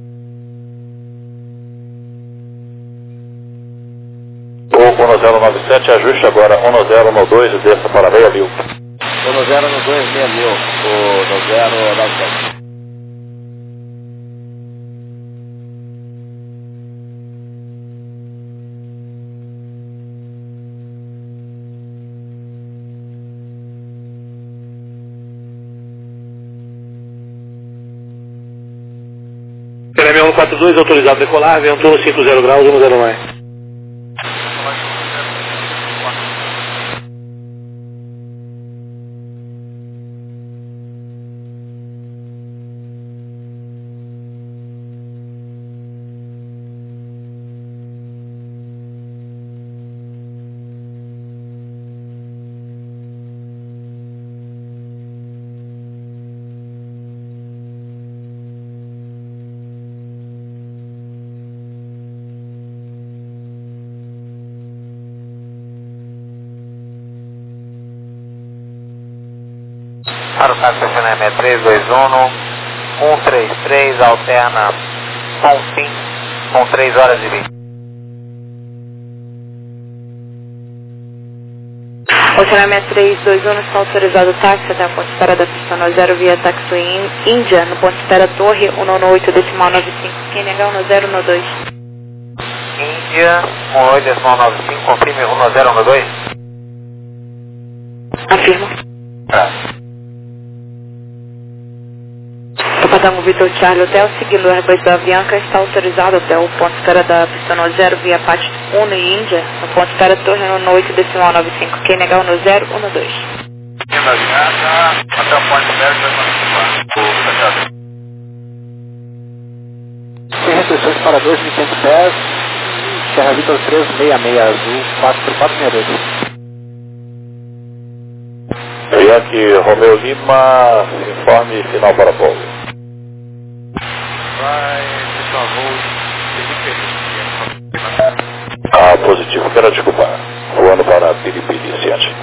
[SPEAKER 6] O 1097, ajuste agora 1012 e desça para meia mil.
[SPEAKER 7] 1012, meia mil, o 1097.
[SPEAKER 8] Creme 142, autorizado a decolar, ventura 50 graus, 10 mais.
[SPEAKER 3] Para o táxi estacionamento 321, 133, alterna Pontim, com 3 horas e 20.
[SPEAKER 5] Estacionamento 321, está autorizado o táxi até a ponte espera da pista 90 via táxi Índia, no ponto espera Torre 198,95, QNH 1012.
[SPEAKER 3] Índia, 18,95, confirme 1012.
[SPEAKER 5] Afirmo. Papatango Vitor Charlie Hotel, seguindo o Airbus da Avianca, está autorizado até o ponto espera da pista 90 via Pátio 1 e Índia, no ponto espera Torre 198,95, QNH 1012.
[SPEAKER 1] Até o ponto espera,
[SPEAKER 3] Sem restrições para 2.100 pés, Serra Vitor 366, azul 4x462.
[SPEAKER 6] Yankee Romeu Lima, informe final para Paulo.
[SPEAKER 1] Vai, por favor,
[SPEAKER 6] Positivo, quero desculpar. Voando para Piripiri, ciente.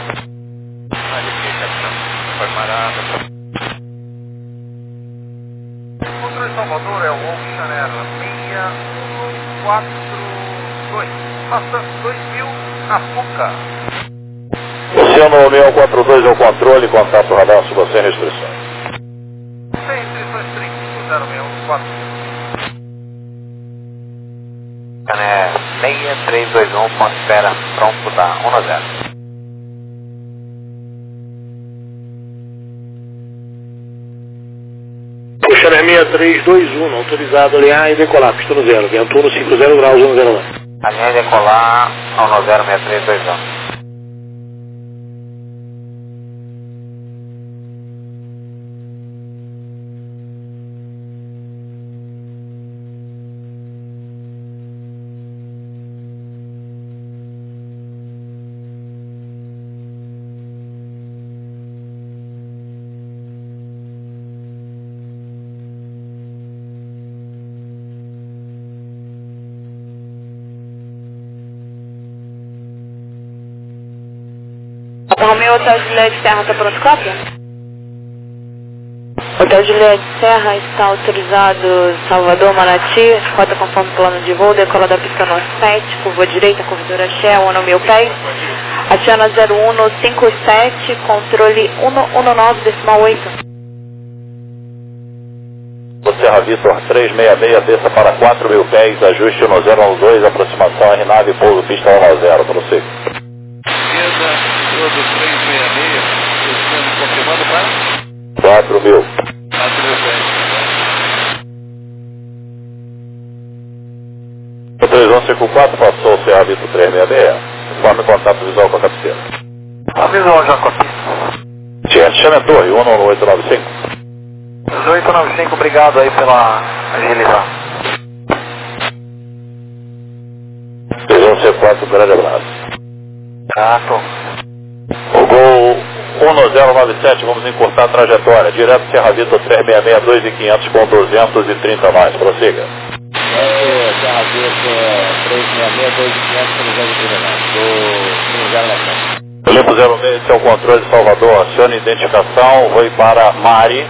[SPEAKER 1] Vai parar. Controle Salvador é o Ocean Air 6142. Passa 2000 na Fuca.
[SPEAKER 6] Oceano 6142 é o controle, contato radar, suba sem restrições.
[SPEAKER 1] Sem restrições 30, 06142.
[SPEAKER 3] Cané 6321, ponto espera, pronto da 10.
[SPEAKER 8] Puxa 6321, autorizado a alinhar e decolar, pista no 0, ventura 50 graus, 10 mais.
[SPEAKER 3] Alinha e decolar ao 106321.
[SPEAKER 5] Romeu, Hotel Juliette Serra, está pronto, cópia? Hotel Juliette Serra está autorizado Salvador, Manati, rota conforme plano de voo, decola da pista no 7, curva direita, corredor axé, 1.000 pés, Atiana 0157, controle 119,8.
[SPEAKER 6] Serra Vitor 366, desça para 4.000 pés, ajuste 1012, aproximação RNAV, pouso pista 10, prossiga.
[SPEAKER 7] Esquerda, todo 366, descendo, confirmando para?
[SPEAKER 6] 4.000.
[SPEAKER 7] 4.000 pés.
[SPEAKER 6] 3154, passou o Serra Vitor 366, informe contato visual com a cabeceira.
[SPEAKER 3] Visual já com a pista.
[SPEAKER 6] Chame a torre, 11895.
[SPEAKER 3] 1895, obrigado aí pela agilidade.
[SPEAKER 6] 3154, grande abraço.
[SPEAKER 3] Grato.
[SPEAKER 6] O Gol 1097, vamos encurtar a trajetória. Direto Serra Vitor 366, 2.500 com 230 mais. Prossiga.
[SPEAKER 7] Serra Vitor 366, 2.500 com 230 mais. Do 0 na frente.
[SPEAKER 6] Limpo 06, esse é o controle de Salvador. Acione identificação, vou para Mari.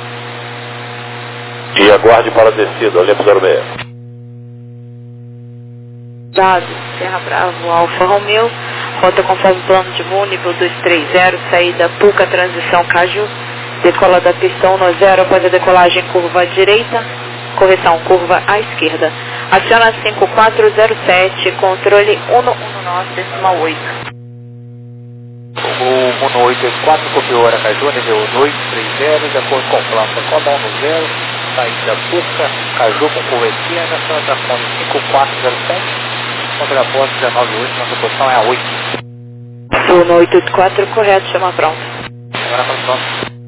[SPEAKER 6] E aguarde para a descida, Olimpo 06.
[SPEAKER 5] Dado, Serra Bravo, Alfa Romeu, rota conforme plano de voo, nível 230, saída Puca, transição Caju, decola da pista 10, após a decolagem curva à direita, correção curva à esquerda. Aciona 5407, controle 119,8.
[SPEAKER 3] O 1884, copiou Aracaju, nível 230, de acordo com o plano, decola 10, saída Puca, Caju com curva esquerda, transação 5407, contraposto 198, nossa posição é a 8.
[SPEAKER 5] Sul no 884, correto, chama pronto.
[SPEAKER 3] Agora pronto.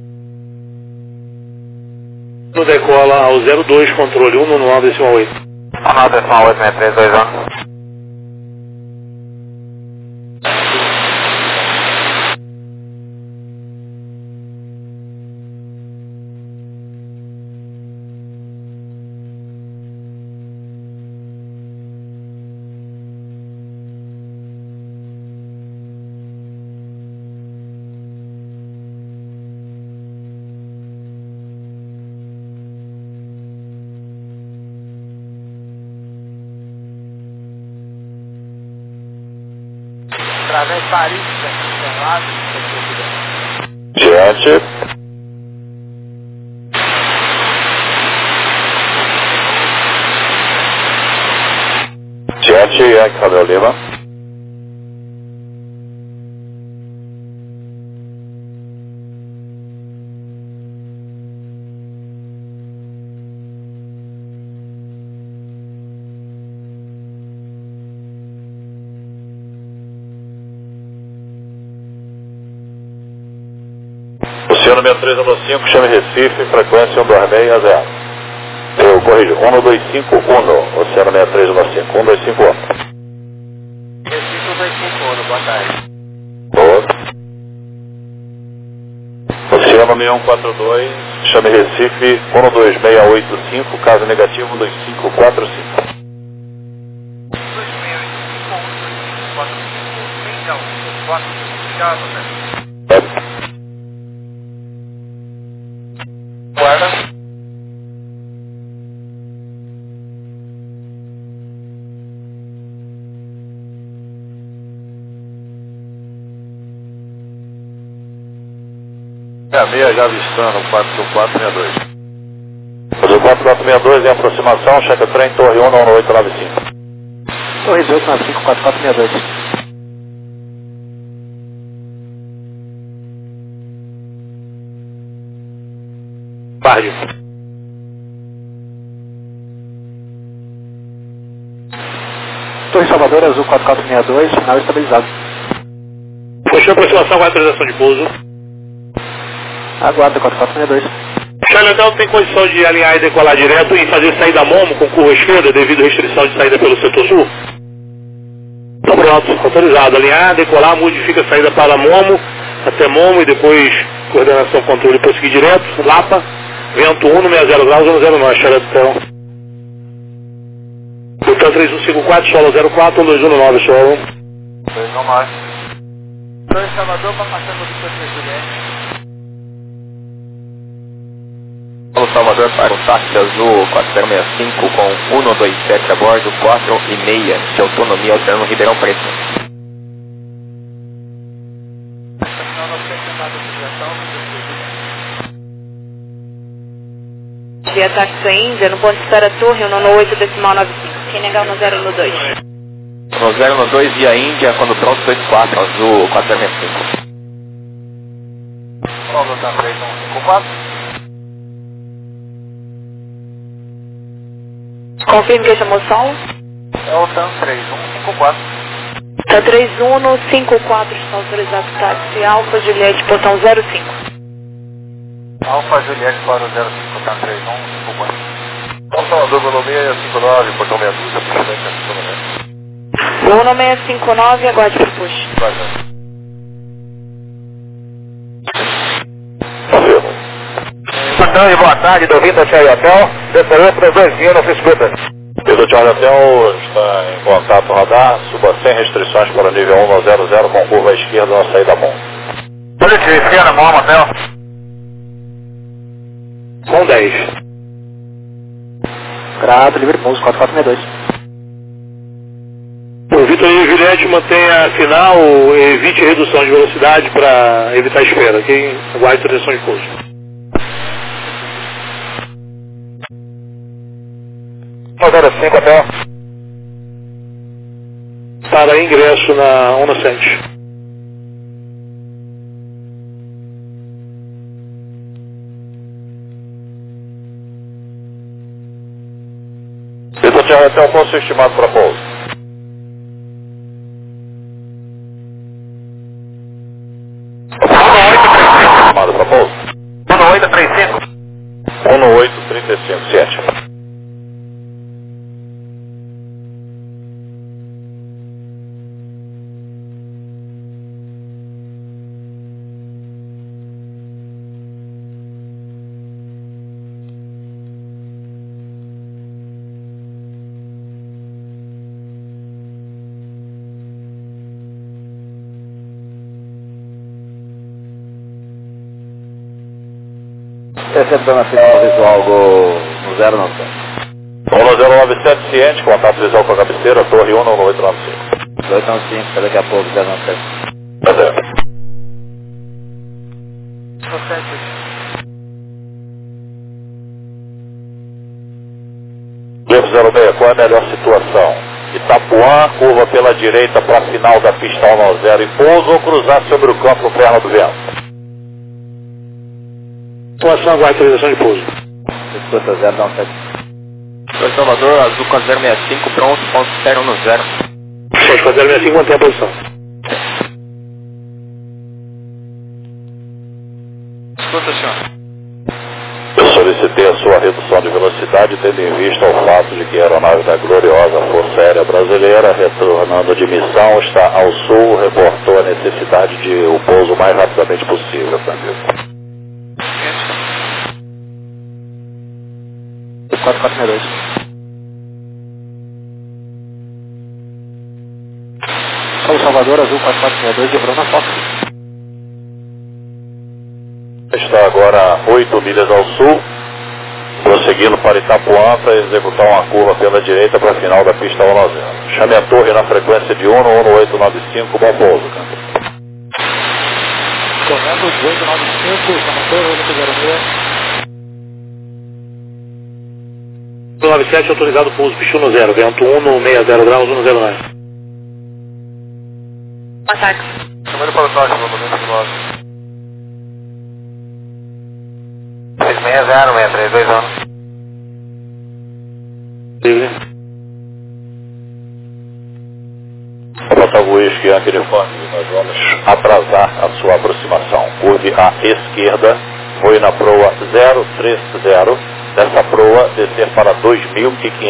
[SPEAKER 8] No decola ao 02, controle 119,8.
[SPEAKER 3] 119,8, 6321. Através de Paris,
[SPEAKER 6] Diante. Diante, Camilo Lima. Oceano 6315, chame Recife, frequência 12660. Eu corrijo, 1251, Oceano 6315, 1251.
[SPEAKER 3] Recife 251, boa tarde.
[SPEAKER 6] Boa. Oceano 6142, chame Recife, 12685, caso negativo 2545.
[SPEAKER 3] 2685, guarda.
[SPEAKER 6] Meia já avistando, 44462. O 4462 em aproximação, checa trem, torre 11895.
[SPEAKER 3] Torre 1895, 4462.
[SPEAKER 8] Parde.
[SPEAKER 3] Torre Salvador, azul 4462, sinal estabilizado.
[SPEAKER 8] Fechou a aproximação com a autorização de pouso.
[SPEAKER 3] Aguarda 4462.
[SPEAKER 8] Charlie Hotel tem condição de alinhar e decolar direto e fazer saída Momo com curva esquerda devido à restrição de saída pelo setor sul? Então pronto, autorizado. Alinhar, decolar, modifica a saída para Momo, até Momo e depois coordenação, controle, prosseguir direto, Lapa, vento 1, 60 graus, 109, Charlie Hotel. Hotel 3154, solo 04, 219, solo.
[SPEAKER 3] 219.
[SPEAKER 1] 2 Salvador para passar no Vitor Juliette.
[SPEAKER 9] Paulo Salvador para o táxi azul 4065 com 127 a bordo, 4,5 de autonomia alternando Ribeirão Preto.
[SPEAKER 5] Via táxi Índia, no ponto de espera Torre, 198 decimal 95. Quem negar no 0 no 2.
[SPEAKER 9] No 0 no 2 via Índia, quando pronto 24, azul 4065.
[SPEAKER 1] Paulo tá 3154.
[SPEAKER 5] Confirme que chamou Saulo.
[SPEAKER 1] É o TAM 3154.
[SPEAKER 5] Tá 3154, está autorizado o táxi Alfa Juliette, portão 05.
[SPEAKER 1] Alfa Juliette para o 05, TAM 3154.
[SPEAKER 7] Paulo Salvador, meu nome é 59, portão 62, aproximadamente
[SPEAKER 5] Meu nome é 59, aguarde para o push.
[SPEAKER 3] Boa tarde, do Vinda Charlie Hotel, desceu para 2 Vinos, escuta.
[SPEAKER 6] Vitor Charlie Hotel está em contato radar, suba sem restrições para o nível 100 com curva à esquerda na saída MOM.
[SPEAKER 3] Positivo, esquerda, MOM, hotel.
[SPEAKER 8] Com 10.
[SPEAKER 3] Grado, livre pouso, 4462.
[SPEAKER 8] O Vitor e Juliette mantenha a final, evite redução de velocidade para evitar a espera. Quem aguarde direção de pouso.
[SPEAKER 3] Modelo 5, hotel.
[SPEAKER 8] Para ingresso na Onocente.
[SPEAKER 6] Vitor Charlie Hotel, qual o seu estimado para pouso? Estimado para pouso?
[SPEAKER 3] 1835.
[SPEAKER 6] 1835, 7.
[SPEAKER 3] Recepção na final visual no 097.
[SPEAKER 6] 1097 ciente, contato visual com a cabeceira, torre 19895.
[SPEAKER 3] 295, daqui a pouco, 097.
[SPEAKER 6] Tá certo. Levo 06, qual é a melhor situação? Itapuã, curva pela direita para a final da pista 190 e pouso ou cruzar sobre o campo no perna do vento?
[SPEAKER 8] Situação aguarde autorização de pouso.
[SPEAKER 3] Escuta 097.
[SPEAKER 9] São Salvador, azul 4065, pronto, ponto externo no 0.
[SPEAKER 8] 065, mantém a posição.
[SPEAKER 1] Escuta, senhor.
[SPEAKER 6] Eu solicitei a sua redução de velocidade tendo em vista o fato de que a aeronave da gloriosa Força Aérea Brasileira, retornando de missão, está ao sul, reportou a necessidade de o pouso o mais rapidamente possível, amigo.
[SPEAKER 3] 4462. São Salvador, azul 4462, livrou na foto.
[SPEAKER 6] Está agora a 8 milhas ao sul, prosseguindo para Itapuã para executar uma curva pela direita para a final da pista 190. Chame a torre na frequência de 11895, bom pouso, cara.
[SPEAKER 3] Correto, 1895, chama a torre, 806.
[SPEAKER 8] 97 autorizado pouso, pichu no 0, vento 160 graus, 109.
[SPEAKER 5] Ataque.
[SPEAKER 1] Chamando para o táxi, no 99. 660, 632 anos.
[SPEAKER 8] Livre.
[SPEAKER 6] Botafogo Whisky Yankee Uniforme, nós vamos atrasar a sua aproximação. Curve à esquerda, foi na proa 030, dessa proa descer para 2.500.